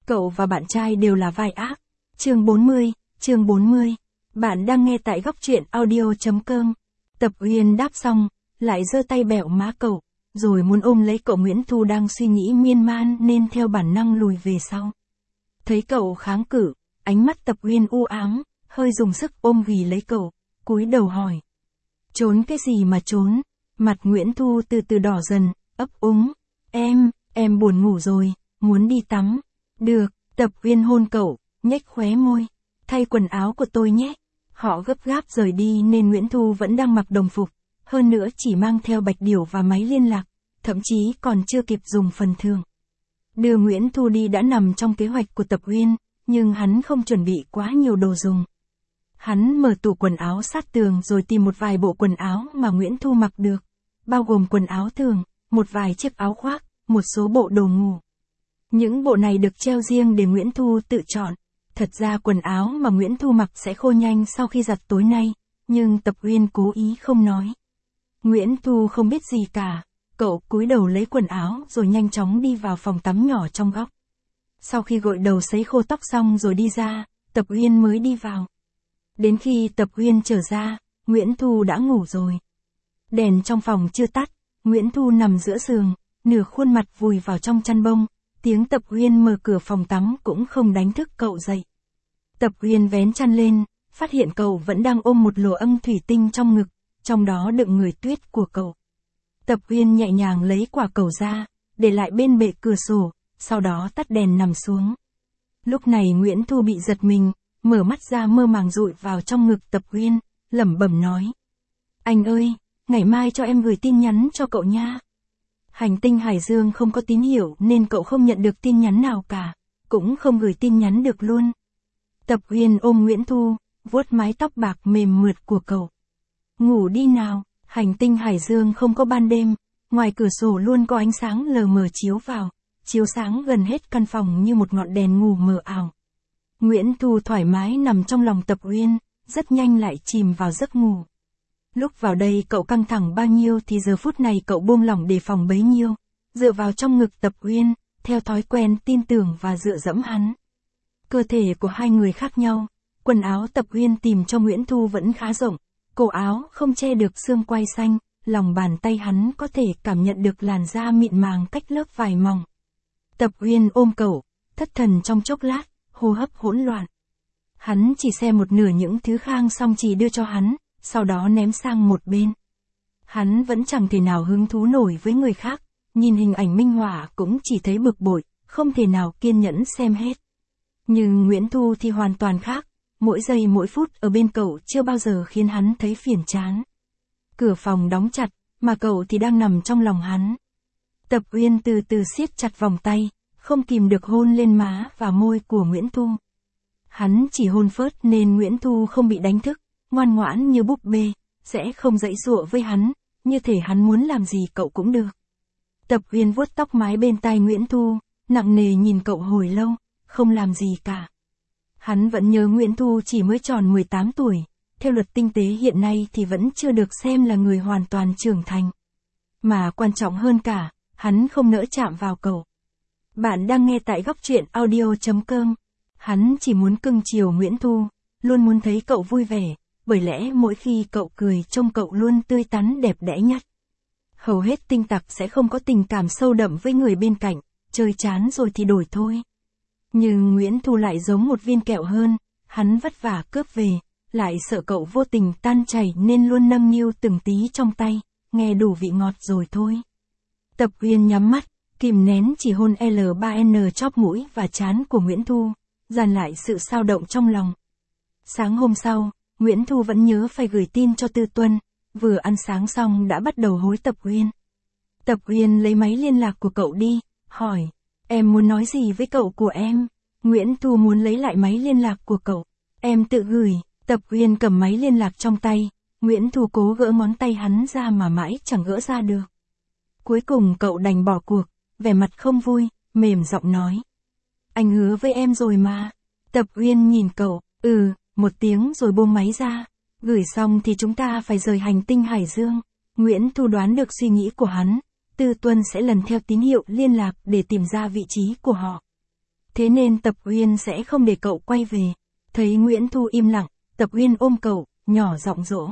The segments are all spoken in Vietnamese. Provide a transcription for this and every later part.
Cậu và bạn trai đều là vai ác. Chương 40. Bạn đang nghe tại góc truyện audio.com. Tập Uyên đáp xong, lại giơ tay bẹo má cậu, rồi muốn ôm lấy cậu. Nguyễn Thu đang suy nghĩ miên man nên theo bản năng lùi về sau. Thấy cậu kháng cự, ánh mắt Tập Uyên u ám, hơi dùng sức ôm ghì lấy cậu, cúi đầu hỏi. Trốn cái gì mà trốn? Mặt Nguyễn Thu từ từ đỏ dần, ấp úng. Em buồn ngủ rồi, muốn đi tắm. Được, Tập Uyên hôn cậu, nhếch khóe môi. Thay quần áo của tôi nhé. Họ gấp gáp rời đi nên Nguyễn Thu vẫn đang mặc đồng phục, hơn nữa chỉ mang theo bạch điểu và máy liên lạc, thậm chí còn chưa kịp dùng phần thưởng. Đưa Nguyễn Thu đi đã nằm trong kế hoạch của Tập Uyên, nhưng hắn không chuẩn bị quá nhiều đồ dùng. Hắn mở tủ quần áo sát tường rồi tìm một vài bộ quần áo mà Nguyễn Thu mặc được, bao gồm quần áo thường, một vài chiếc áo khoác, một số bộ đồ ngủ. Những bộ này được treo riêng để Nguyễn Thu tự chọn. Thật ra quần áo mà Nguyễn Thu mặc sẽ khô nhanh sau khi giặt tối nay, nhưng Tập Uyên cố ý không nói. Nguyễn Thu không biết gì cả, cậu cúi đầu lấy quần áo rồi nhanh chóng đi vào phòng tắm nhỏ trong góc. Sau khi gội đầu sấy khô tóc xong rồi đi ra, Tập Uyên mới đi vào. Đến khi Tập Uyên trở ra, Nguyễn Thu đã ngủ rồi. Đèn trong phòng chưa tắt, Nguyễn Thu nằm giữa giường, nửa khuôn mặt vùi vào trong chăn bông. Tiếng Tập Uyên mở cửa phòng tắm cũng không đánh thức cậu dậy. Tập Uyên vén chăn lên, phát hiện cậu vẫn đang ôm một lỗ âm thủy tinh trong ngực, trong đó đựng người tuyết của cậu. Tập Uyên nhẹ nhàng lấy quả cầu ra, để lại bên bệ cửa sổ, sau đó tắt đèn nằm xuống. Lúc này Nguyễn Thu bị giật mình, mở mắt ra mơ màng dụi vào trong ngực Tập Uyên, lẩm bẩm nói. Anh ơi, ngày mai cho em gửi tin nhắn cho cậu nha. Hành tinh Hải Dương không có tín hiệu nên cậu không nhận được tin nhắn nào cả, cũng không gửi tin nhắn được luôn. Tập Uyên ôm Nguyễn Thu, vuốt mái tóc bạc mềm mượt của cậu. Ngủ đi nào, hành tinh Hải Dương không có ban đêm, ngoài cửa sổ luôn có ánh sáng lờ mờ chiếu vào, chiếu sáng gần hết căn phòng như một ngọn đèn ngủ mờ ảo. Nguyễn Thu thoải mái nằm trong lòng Tập Uyên, rất nhanh lại chìm vào giấc ngủ. Lúc vào đây cậu căng thẳng bao nhiêu thì giờ phút này cậu buông lỏng đề phòng bấy nhiêu, dựa vào trong ngực Tập Uyên, theo thói quen tin tưởng và dựa dẫm hắn. Cơ thể của hai người khác nhau, quần áo Tập Uyên tìm cho Nguyễn Thu vẫn khá rộng, cổ áo không che được xương quai xanh, lòng bàn tay hắn có thể cảm nhận được làn da mịn màng cách lớp vải mỏng. Tập Uyên ôm cậu, thất thần trong chốc lát, hô hấp hỗn loạn. Hắn chỉ xem một nửa những thứ Khang Song Trì đưa cho hắn, sau đó ném sang một bên. Hắn vẫn chẳng thể nào hứng thú nổi với người khác, nhìn hình ảnh minh họa cũng chỉ thấy bực bội, không thể nào kiên nhẫn xem hết. Nhưng Nguyễn Thu thì hoàn toàn khác, mỗi giây mỗi phút ở bên cậu chưa bao giờ khiến hắn thấy phiền chán. Cửa phòng đóng chặt, mà cậu thì đang nằm trong lòng hắn. Tập Uyên từ từ siết chặt vòng tay, không kìm được hôn lên má và môi của Nguyễn Thu. Hắn chỉ hôn phớt nên Nguyễn Thu không bị đánh thức, ngoan ngoãn như búp bê, sẽ không giãy giụa với hắn, như thể hắn muốn làm gì cậu cũng được. Tập Uyên vuốt tóc mái bên tai Nguyễn Thu, nặng nề nhìn cậu hồi lâu, không làm gì cả. Hắn vẫn nhớ Nguyễn Thu chỉ mới tròn 18 tuổi, theo luật tinh tế hiện nay thì vẫn chưa được xem là người hoàn toàn trưởng thành. Mà quan trọng hơn cả, hắn không nỡ chạm vào cậu. Bạn đang nghe tại góc truyện audio.com. Hắn chỉ muốn cưng chiều Nguyễn Thu, luôn muốn thấy cậu vui vẻ, bởi lẽ mỗi khi cậu cười trông cậu luôn tươi tắn đẹp đẽ nhất. Hầu hết tinh tặc sẽ không có tình cảm sâu đậm với người bên cạnh, chơi chán rồi thì đổi thôi. Nhưng Nguyễn Thu lại giống một viên kẹo hơn, hắn vất vả cướp về, lại sợ cậu vô tình tan chảy nên luôn nâng niu từng tí trong tay, nghe đủ vị ngọt rồi thôi. Tập Uyên nhắm mắt, kìm nén chỉ hôn L3N chóp mũi và trán của Nguyễn Thu, dàn lại sự xao động trong lòng. Sáng hôm sau, Nguyễn Thu vẫn nhớ phải gửi tin cho Tư Tuân, vừa ăn sáng xong đã bắt đầu hối Tập Uyên. Tập Uyên lấy máy liên lạc của cậu đi, hỏi, em muốn nói gì với cậu của em? Nguyễn Thu muốn lấy lại máy liên lạc của cậu. Em tự gửi. Tập Uyên cầm máy liên lạc trong tay, Nguyễn Thu cố gỡ ngón tay hắn ra mà mãi chẳng gỡ ra được. Cuối cùng cậu đành bỏ cuộc, vẻ mặt không vui, mềm giọng nói. Anh hứa với em rồi mà. Tập Uyên nhìn cậu, một tiếng rồi buông máy ra. Gửi xong thì chúng ta phải rời hành tinh Hải Dương. Nguyễn Thu đoán được suy nghĩ của hắn, Tư Tuân sẽ lần theo tín hiệu liên lạc để tìm ra vị trí của họ. Thế nên Tập Uyên sẽ không để cậu quay về. Thấy Nguyễn Thu im lặng, Tập Uyên ôm cậu, nhỏ giọng dỗ.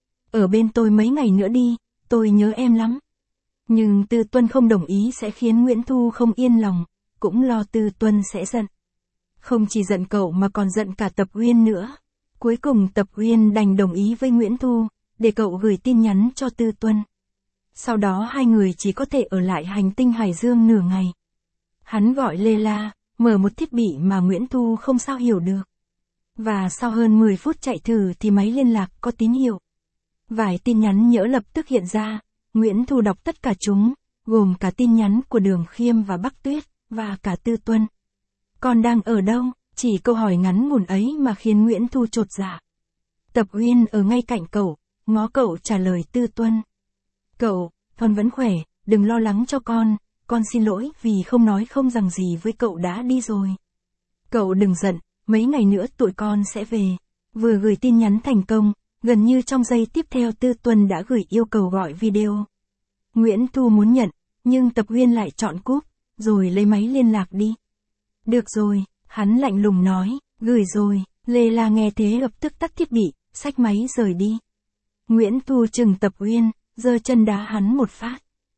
Ở bên tôi mấy ngày nữa đi, tôi nhớ em lắm. Nhưng Tư Tuân không đồng ý sẽ khiến Nguyễn Thu không yên lòng, cũng lo Tư Tuân sẽ giận. Không chỉ giận cậu mà còn giận cả Tập Uyên nữa. Cuối cùng Tập Uyên đành đồng ý với Nguyễn Thu, để cậu gửi tin nhắn cho Tư Tuân. Sau đó hai người chỉ có thể ở lại hành tinh Hải Dương nửa ngày. Hắn gọi Layla, mở một thiết bị mà Nguyễn Thu không sao hiểu được. Và sau hơn 10 phút chạy thử thì máy liên lạc có tín hiệu. Vài tin nhắn nhỡ lập tức hiện ra, Nguyễn Thu đọc tất cả chúng, gồm cả tin nhắn của Đường Khiêm và Bắc Tuyết, và cả Tư Tuân. Con đang ở đâu? Chỉ câu hỏi ngắn ngủn ấy mà khiến Nguyễn Thu chột dạ. Tập Uyên ở ngay cạnh cậu, ngó cậu trả lời Tư Tuân. Cậu, con vẫn khỏe, đừng lo lắng cho con xin lỗi vì không nói không rằng gì với cậu đã đi rồi. Cậu đừng giận, mấy ngày nữa tụi con sẽ về. Vừa gửi tin nhắn thành công, gần như trong giây tiếp theo Tư Tuân đã gửi yêu cầu gọi video. Nguyễn Thu muốn nhận, nhưng Tập Uyên lại chọn cúp, rồi lấy máy liên lạc đi. Được rồi, hắn lạnh lùng nói, gửi rồi. Layla nghe thế lập tức tắt thiết bị, xách máy rời đi. Nguyễn Thu chừng Tập Uyên, giơ chân đá hắn một phát.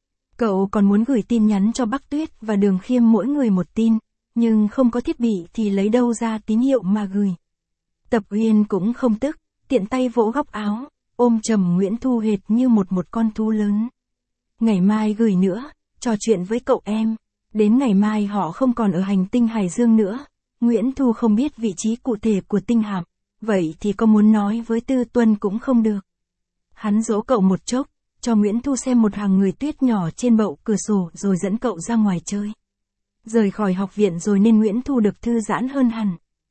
Cậu còn muốn gửi tin nhắn cho Bắc Tuyết và Đường Khiêm mỗi người một tin, nhưng không có thiết bị thì lấy đâu ra tín hiệu mà gửi. Tập Uyên cũng không tức, tiện tay vỗ góc áo, ôm chầm Nguyễn Thu hệt như một con thú lớn. Ngày mai gửi nữa, trò chuyện với cậu em. Đến ngày mai họ không còn ở hành tinh Hải Dương nữa. Nguyễn Thu không biết vị trí cụ thể của tinh hạm, vậy thì có muốn nói với Tư Tuân cũng không được. Hắn dỗ cậu một chốc, cho Nguyễn Thu xem một hàng người tuyết nhỏ trên bậu cửa sổ rồi dẫn cậu ra ngoài chơi. Rời khỏi học viện rồi nên Nguyễn Thu được thư giãn hơn hẳn.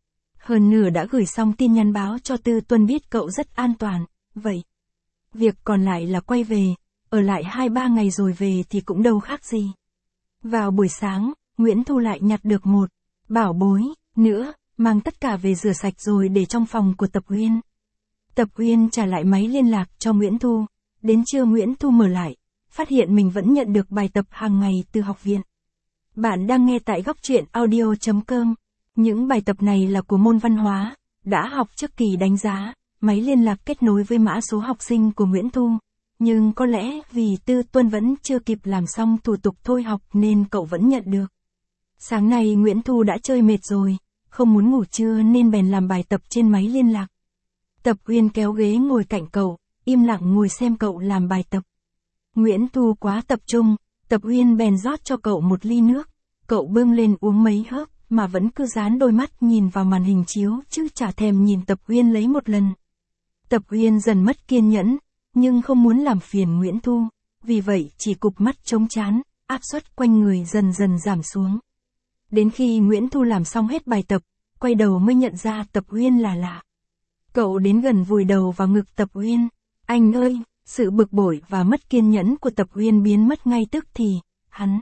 Hơn nửa đã gửi xong tin nhắn báo cho Tư Tuân biết cậu rất an toàn, vậy. Việc còn lại là quay về, ở lại 2-3 ngày rồi về thì cũng đâu khác gì. Vào buổi sáng, Nguyễn Thu lại nhặt được một bảo bối nữa, mang tất cả về rửa sạch rồi để trong phòng của Tập Uyên. Tập Uyên trả lại máy liên lạc cho Nguyễn Thu. Đến trưa Nguyễn Thu mở lại, phát hiện mình vẫn nhận được bài tập hàng ngày từ học viện. Bạn đang nghe tại góc truyện audio.com. Những bài tập này là của môn văn hóa, đã học trước kỳ đánh giá, máy liên lạc kết nối với mã số học sinh của Nguyễn Thu. Nhưng có lẽ vì Tư Tuân vẫn chưa kịp làm xong thủ tục thôi học nên cậu vẫn nhận được. Sáng nay Nguyễn Thu đã chơi mệt rồi, không muốn ngủ trưa nên bèn làm bài tập trên máy liên lạc. Tập Uyên kéo ghế ngồi cạnh cậu, im lặng ngồi xem cậu làm bài tập. Nguyễn Thu quá tập trung, Tập Uyên bèn rót cho cậu một ly nước. Cậu bưng lên uống mấy hớp mà vẫn cứ dán đôi mắt nhìn vào màn hình chiếu chứ chả thèm nhìn Tập Uyên lấy một lần. Tập Uyên dần mất kiên nhẫn, nhưng không muốn làm phiền Nguyễn Thu, vì vậy chỉ cụp mắt trống trán, áp suất quanh người dần dần giảm xuống. Đến khi Nguyễn Thu làm xong hết bài tập, quay đầu mới nhận ra Tập Uyên là lạ. Cậu đến gần vùi đầu vào ngực Tập Uyên. Anh ơi! Sự bực bội và mất kiên nhẫn của Tập Uyên biến mất ngay tức thì, hắn.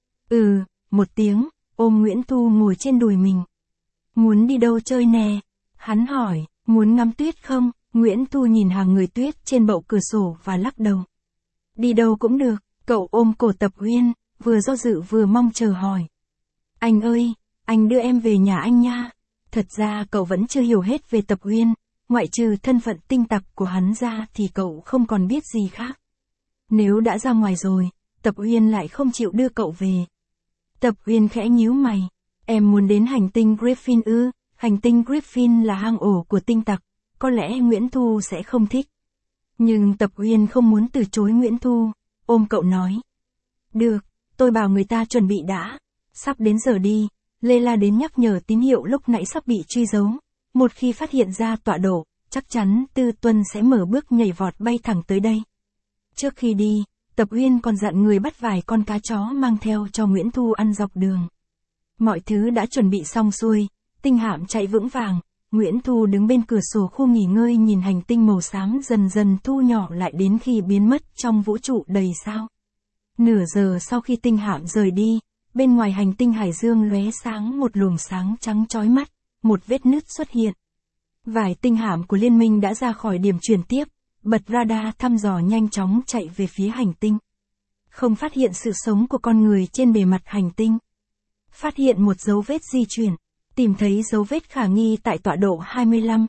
Một tiếng, ôm Nguyễn Thu ngồi trên đùi mình. Muốn đi đâu chơi nè? Hắn hỏi, muốn ngắm tuyết không? Nguyễn Thu nhìn hàng người tuyết trên bậu cửa sổ và lắc đầu. Đi đâu cũng được, cậu ôm cổ Tập Uyên, vừa do dự vừa mong chờ hỏi. Anh ơi, anh đưa em về nhà anh nha. Thật ra cậu vẫn chưa hiểu hết về Tập Uyên, ngoại trừ thân phận tinh tặc của hắn ra thì cậu không còn biết gì khác. Nếu đã ra ngoài rồi, Tập Uyên lại không chịu đưa cậu về. Tập Uyên khẽ nhíu mày. Em muốn đến hành tinh Griffin ư? Hành tinh Griffin là hang ổ của tinh tặc, có lẽ Nguyễn Thu sẽ không thích. Nhưng Tập Uyên không muốn từ chối Nguyễn Thu, ôm cậu nói. Được, tôi bảo người ta chuẩn bị đã. Sắp đến giờ đi, Layla đến nhắc nhở tín hiệu lúc nãy sắp bị truy dấu. Một khi phát hiện ra tọa độ, chắc chắn Tư Tuân sẽ mở bước nhảy vọt bay thẳng tới đây. Trước khi đi, Tập Uyên còn dặn người bắt vài con cá chó mang theo cho Nguyễn Thu ăn dọc đường. Mọi thứ đã chuẩn bị xong xuôi, tinh hạm chạy vững vàng, Nguyễn Thu đứng bên cửa sổ khu nghỉ ngơi nhìn hành tinh màu xám dần dần thu nhỏ lại đến khi biến mất trong vũ trụ đầy sao. Nửa giờ sau khi tinh hạm rời đi, bên ngoài hành tinh Hải Dương lóe sáng một luồng sáng trắng chói mắt, một vết nứt xuất hiện. Vài tinh hạm của liên minh đã ra khỏi điểm chuyển tiếp, bật radar thăm dò nhanh chóng chạy về phía hành tinh. Không phát hiện sự sống của con người trên bề mặt hành tinh. Phát hiện một dấu vết di chuyển. Tìm thấy dấu vết khả nghi tại tọa độ 25,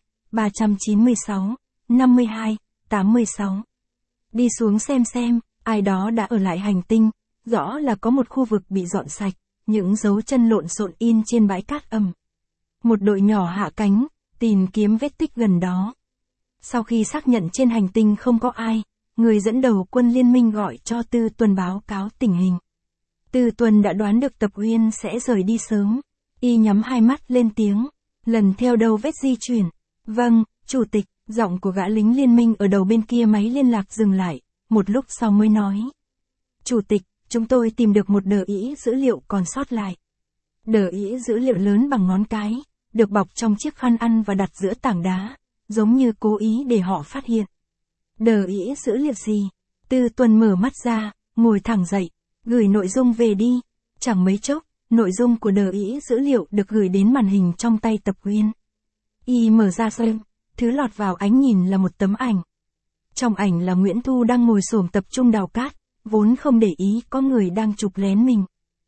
396, 52, 86. Đi xuống xem, ai đó đã ở lại hành tinh, rõ là có một khu vực bị dọn sạch, những dấu chân lộn xộn in trên bãi cát ẩm. Một đội nhỏ hạ cánh, tìm kiếm vết tích gần đó. Sau khi xác nhận trên hành tinh không có ai, người dẫn đầu quân liên minh gọi cho Tư Tuần báo cáo tình hình. Tư Tuần đã đoán được Tập Uyên sẽ rời đi sớm. Y nhắm hai mắt lên tiếng, lần theo đầu vết di chuyển. Vâng, chủ tịch, giọng của gã lính liên minh ở đầu bên kia máy liên lạc dừng lại, một lúc sau mới nói. Chủ tịch, chúng tôi tìm được một đờ ỹ dữ liệu còn sót lại. Đờ ỹ dữ liệu lớn bằng ngón cái, được bọc trong chiếc khăn ăn và đặt giữa tảng đá, giống như cố ý để họ phát hiện. Đờ ỹ dữ liệu gì? Tư Tuần mở mắt ra, ngồi thẳng dậy, gửi nội dung về đi. Chẳng mấy chốc, nội dung của đờ ỹ dữ liệu được gửi đến màn hình trong tay Tập Uyên. Y mở ra xem, thứ lọt vào ánh nhìn là một tấm ảnh. Trong ảnh là Nguyễn Thu đang ngồi xổm tập trung đào cát, vốn không để ý có người đang chụp lén mình.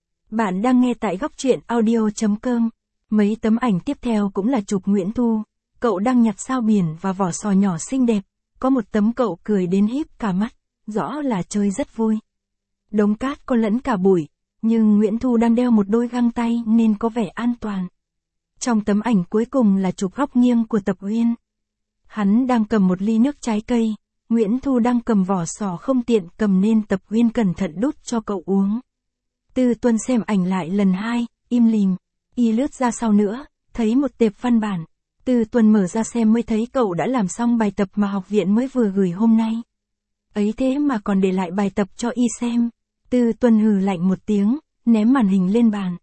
Bạn đang nghe tại góc truyện audio.com. Mấy tấm ảnh tiếp theo cũng là chụp Nguyễn Thu. Cậu đang nhặt sao biển và vỏ sò nhỏ xinh đẹp. Có một tấm cậu cười đến híp cả mắt, rõ là chơi rất vui. Đống cát có lẫn cả bụi, nhưng Nguyễn Thu đang đeo một đôi găng tay nên có vẻ an toàn. Trong tấm ảnh cuối cùng là chụp góc nghiêng của Tập Uyên. Hắn đang cầm một ly nước trái cây, Nguyễn Thu đang cầm vỏ sò không tiện cầm nên Tập Uyên cẩn thận đút cho cậu uống. Tư Tuần xem ảnh lại lần hai, im lìm. Y lướt ra sau nữa, thấy một tệp văn bản. Tư Tuần mở ra xem mới thấy cậu đã làm xong bài tập mà học viện mới vừa gửi hôm nay. Ấy thế mà còn để lại bài tập cho Y xem. Tư Tuần hừ lạnh một tiếng, ném màn hình lên bàn.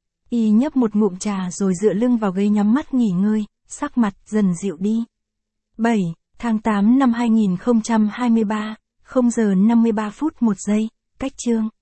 Y nhấp một ngụm trà rồi dựa lưng vào ghế nhắm mắt nghỉ ngơi, sắc mặt dần dịu đi. 7. Tháng 8 năm 2023, 0 giờ 53 phút 1 giây, cách chương.